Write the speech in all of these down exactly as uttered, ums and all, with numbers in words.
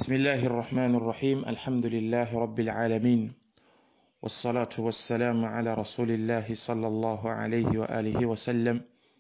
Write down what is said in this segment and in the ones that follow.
بسم الله الرحمن الرحيم. الحمد لله رب العالمين، والصلاة والسلام على رسول الله صلى الله عليه وآله وسلم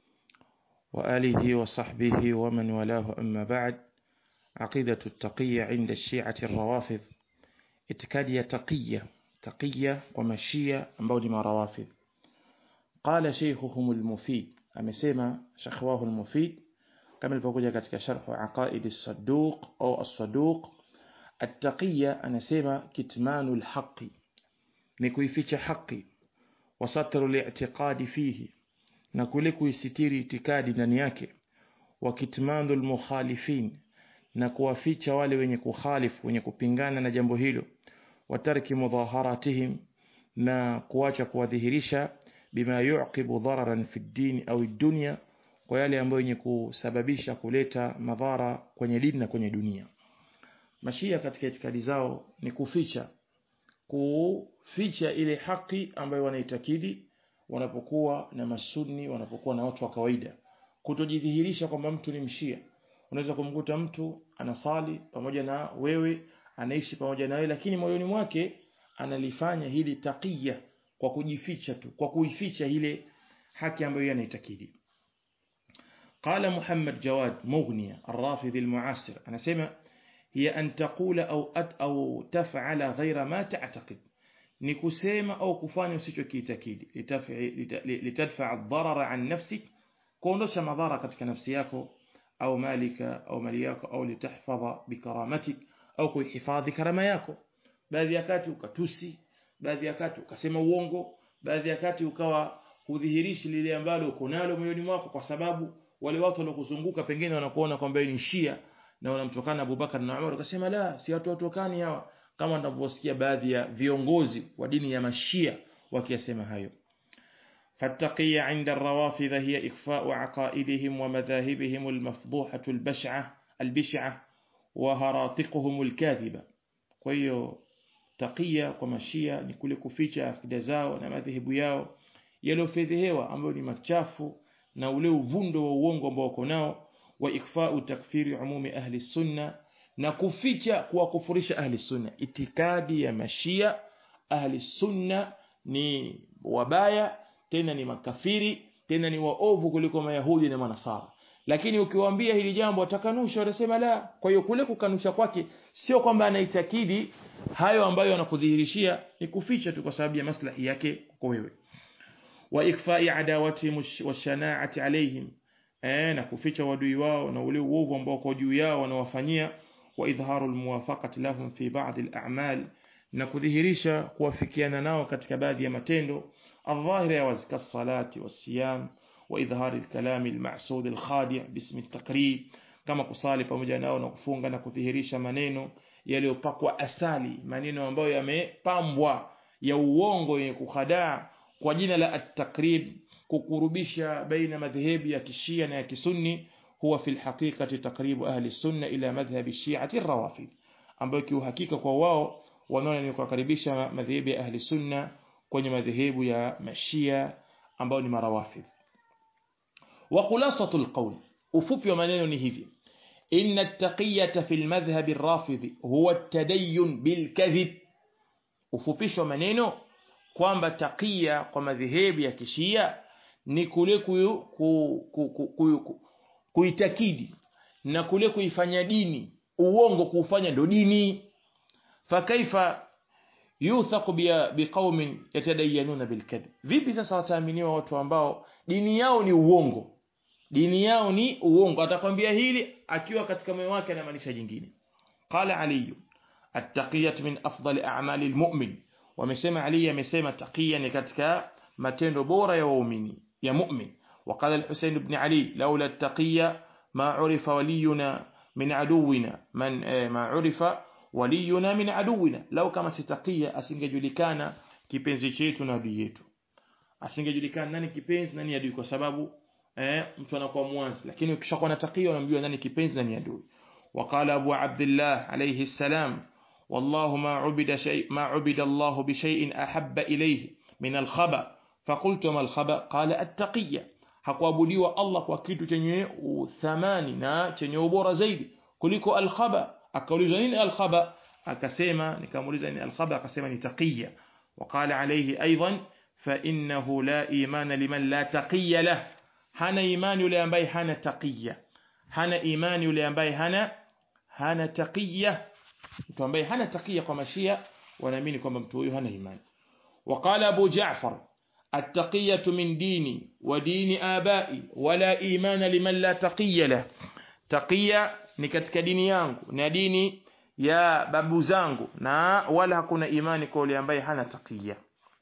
وآله وصحبه ومن والاه. أما بعد، عقيدة التقية عند الشيعة الروافض، اتكادية تقية تقية ومشية أمبودي ما روافض. قال شيخهم المفيد، أمسيما شخواه المفيد كما الفقودية كتك شرح عقائد الصدوق أو الصدوق. التقية أنسيما كتمان الحق، نكويفيش حقي وسطر الاعتقاد فيه، نكوليكو يستيري اعتقاد نانياكي، وكتمان المخالفين، نكوافيش wale wenye kukhalifu wenye kupingana na jambo hilo, watariki mudhaharatihim, na kuacha kuwadhihirisha bima yuqibu dhararan fi ddin au dunya, kwa yale ambayo yenye kusababisha kuleta madhara kwenye dini na kwenye dunia. Mashia katika itikadi zao ni kuficha kuficha ile haki ambayo wanaitakidi wanapokuwa na masunni, wanapokuwa na watu wa kawaida, kutojidhihirisha kwamba mtu ni mshia. Unaweza kumkuta mtu anasali pamoja na wewe, anaishi pamoja na wewe, lakini moyoni mwake analifanya hili taqiya kwa kujificha tu, kwa kuificha ile haki ambayo yanaitakidi. قال محمد جواد مغنية الرافضي المعاصر، أنا سمع هي أن تقول أو أت أو تفعل غير ما تعتقد، نكسيما أو كفاني وسيشوكي تكيد لتدفع, لتدفع الضرر عن نفسك، كونوش مضارة كتك نفسياكو أو مالك أو ملياكو، أو لتحفظ بكرامتك أو كي حفاظ كرمياكو. baadhi yakati ukatusi, baadhi yakati ukasema uongo, baadhi yakati ukawa hudhihirishi lile ambalo uko nalo moyoni mwako, kwa sababu wale watu waliokuzunguka pengine wanakuona kwamba ni Shia na wanamtokana Abubakar na Umar, ukasema la, si watu watokani hawa, kama ninavyosikia baadhi ya viongozi wa dini ya Mashia wakiyasema hayo. فالتقية عند الروافض هي إخفاء عقائدهم ومذاهبهم المفضوحة البشعة البشعة وهراطقهم الكاذبة. kwa hiyo taqiya kwa Mashia ni kule kuficha akida zao na madhehebu yao yaliyofedhehewa ambayo ni machafu na ule uvundo wa uongo ambao wako nao, wa ikfa'u takfiri umumi ahli sunna, na kuficha kuwakufurisha ahli sunna. Itikadi ya Mashia, ahli sunna ni wabaya, tena ni makafiri, tena ni waovu kuliko Mayahudi na Manasara. Lakini ukiwaambia hili jambo watakanusha, wanasema la. Kwa hiyo kule kukanusha kwake sio kwamba anaitakidi hayo ambayo anakudhihirishia, ni kuficha tu kwa sababu ya maslahi yake kwa wewe. wa ikfa'i adawatihim wa shana'ati alayhim, eh, na kuficha wadui wao na ule uovu ambao kwa juu yao wanawafanyia. wa idharu almuwafaqati lahum fi ba'd al'amal, na kudhihirisha kuwafikiana nao katika baadhi ya matendo adh-dhahira ya wazi, kas-salati was-siyam wa idhari al-kalam al-ma'sud al-khadi' bism at-taqrib, kama kusali pamoja nao na kufunga na kudhihirisha maneno yaliyopakwa asali, maneno ambayo yamepambwa ya uongo yenye kuhadaa kwa jina la at-taqrib, kukurubisha baina madhehebu ya Kishia na ya Kisunni. huwa fil haqiqati taqribu ahli sunna ila madhhab ash-shi'ati ar-rawafid, ambayo kiuhakika kwa wao wanaona ni kukaribisha madhehebu ya ahli sunna kwenye madhehebu ya Mashia ambao ni marawafid. wa khulasatu al-qawl, ufupi wa maneno ni hivi: inna at-taqiyata fil madhhab ar-rafidi huwa at-tadayyun bil kadhib. Ufupisho maneno kwamba taqiya kwa madhehebu ya Kishia ni kule kuitakidi na kule kuifanya dini uongo, kuufanya ndo dini. fa kaifa yuthaqu biqaumin yatadayyanuna bilkadhib, vipi sasa wataaminiwa watu ambao dini yao ni uongo, dini yao ni uongo? Atakwambia hili akiwa katika moyo wake anamaanisha jingine. qala Ali at-taqiyatu min afdali a'mali al-mu'min, wamesema Ali amesema taqiya ni katika matendo bora ya waumini ya mu'min. وقال الحسين بن علي لولا التقية ما عرف ولينا من عدونا من ما عرف ولينا من عدونا. لو kama sitaqiya asingejulikana kipenzi chetu na adui yetu, asingejulikana nani kipenzi nani adui, kwa sababu eh mtu anakuwa mwanzi, lakini ukishakuwa na taqiya unamjua nani kipenzi nani adui. وقال أبو عبد الله عليه السلام والله ما عبد شيء ما عبد الله بشيء أحب إليه من الخبأ فقلت ما الخبأ قال التقية. hakuabudiwa Allah kwa kitu chenye thamani na chenye ubora zaidi kuliko al-khaba akaulizwa nini al-khaba akasema nikamuuliza nini al-khaba akasema ni taqiyya وقال عليه أيضا فإنه لا إيمان لمن لا تقي له hana imani yule ambaye hana taqiyya hana imani yule ambaye hana hana taqiyya mtu ambaye hana taqiyya kwa mashia wanaamini kwamba mtu huyo hana imani وقال أبو جعفر التقية من ديني ودين آبائي ولا إيمان لمن لا تقي له تقية ni katika dini yangu na dini ya babu zangu na wala hakuna imani kwa yule ambaye hana taqiyya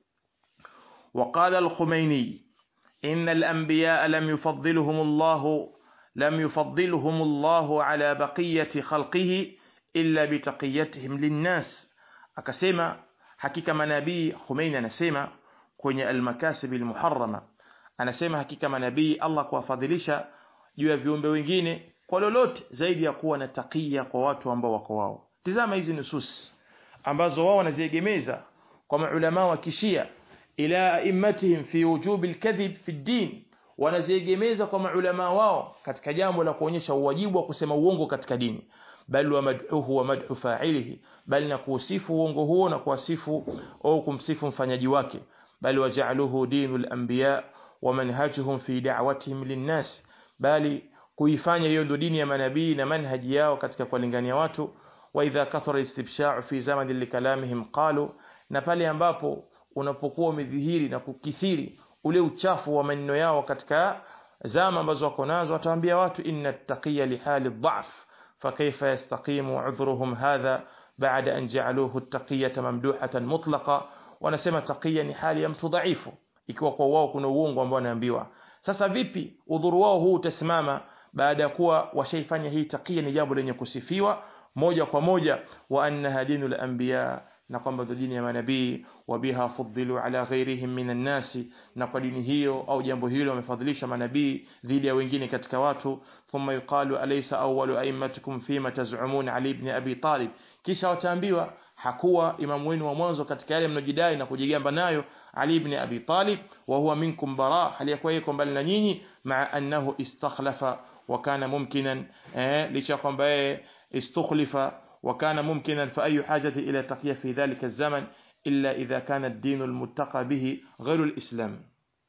وقال الخميني إن الأنبياء لم يفضلهم الله لم يفضلهم الله على بقية خلقه إلا بتقيتهم للناس akasema hakika manabii Khomeini anasema kwenye al-makasib al-muharrama anasema hakika manabii Allah kuwafadhilisha juu ya viumbe wengine kwa lolote zaidi ya kuwa na taqiyya kwa watu ambao wako wao. Tazama hizi nusus ambazo wao wanaziegemeza kwa maulama wa kishia ila aimmatihim fi wujub al-kadhib fi ad-din wanaziegemeza kwa maulama wao katika jambo la kuonyesha uwajibu wa kusema uongo katika dini bal wa madhuhu wa madhu fa'ilihi bal na kusifu uongo huo na kuwasifu au kumsifu mfanyaji wake bal waja'aluhu dinul anbiya wa manhajuhum fi da'watihim lin-nas bali kuifanya hiyo ndio dini ya manabii na manhaji yao katika kuwalingania watu wa idha kathara istibsha'u fi zamani likalamihim qalu na pale ambapo unapokuwa umedhihiri na kukithiri ule uchafu wa maneno yao katika zama ambazo wako nazo wataambia watu inna taqiyya li hali dha'f فكيف يستقيم عذرهم هذا بعد أن جعلوه التقية ممدوحة مطلقة wanasema taqiyya ni hali ya mtu dhaifu ikiwa kwa wao kuna uongo ambao wanaambiwa sasa vipi udhuru wao huu utasimama baada ya kuwa washaifanya hii taqiyya ni jambo lenye kusifiwa moja kwa moja wa anna dinul anbiya na kwamba dini ya manabii wabiha fuddilu ala ghairihim minan nasi na kwa dini hiyo au jambo hilo wamefadhilisha manabii dhidi ya wengine katika watu thumma yuqalu alaysa awwalu a'immatikum fima taz'umun Ali ibn Abi Talib kisha wataambiwa hakuwa imamu wenu wa mwanzo katika yale mnojidai na kujigamba nayo Ali ibn Abi Talib wa huwa minkum bara hali yakwa yeye mbali na nyinyi ma'a annahu istakhlafa wa kana mumkinan eh licha kwamba yeye istukhlifa وكان ممكنا فأي حاجة إلى تقية في ذلك الزمن إلا إذا كان الدين المتقى به غير الإسلام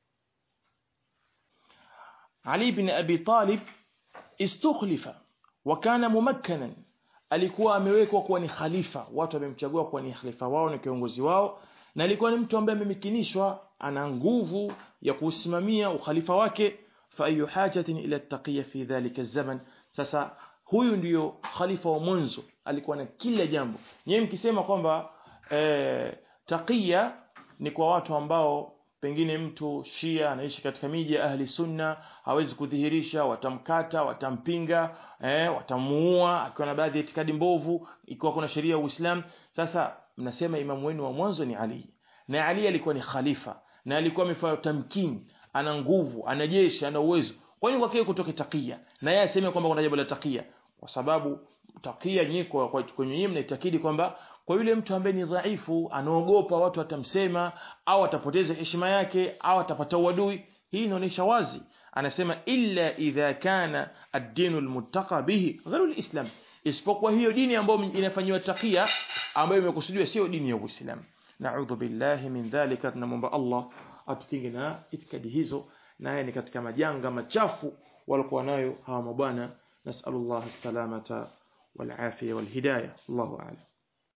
علي بن أبي طالب استخلف وكان ممكنا alikuwa amewekwa kuwa ni khalifa watu wamemchagua kuwa ni khalifa wao na kiongozi wao na alikuwa ni mtu ambaye amemikinishwa ana nguvu ya kusimamia ukhalifa wake fa ayu hajatin ila at-taqiyya fi dhalika az-zaman sasa huyu ndiyo khalifa wa mwanzo alikuwa na kila jambo nyewe mkisema kwamba eh, taqiyya ni kwa watu ambao pengine mtu Shia anaishi katika miji ya ahli sunna hawezi kudhihirisha watamkata watampinga eh, watamuua akiwa na baadhi ya itikadi mbovu ikiwa kuna sheria ya Uislamu sasa mnasema imamu wenu wa mwanzo ni Ali na Ali alikuwa ni khalifa na alikuwa amefanya tamkini ana nguvu ana jeshi ana uwezo kwa nini kwake kutoka taqiyya na yeye aseme kwamba kuna jambo la taqiyya kwa sababu taqiyya nyiko kwenye yeye mnaitakidi kwamba kwa yule mtu ambaye ni dhaifu anaogopa watu watamsema au atapoteza heshima yake au atapata uadui hii inaonyesha wazi anasema illa idha kana ad-din al-muttaqa bihi ghairu al-islam isipokuwa hiyo dini ambayo inafanywa taqiyya ambayo imekusudiwa sio dini ya Uislamu na'udhu billahi min dhalika tunamwomba Allah atukinge na itikadi hizo naye ni katika majanga machafu walikuwa nayo hawa mabwana nasallallahu as-salamata wal afiyah wal hidayah Allahu a'lam